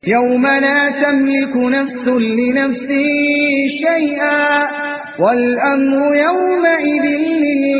يوم لا تملك نفس لنفس شيئا والأمر يومئذ لله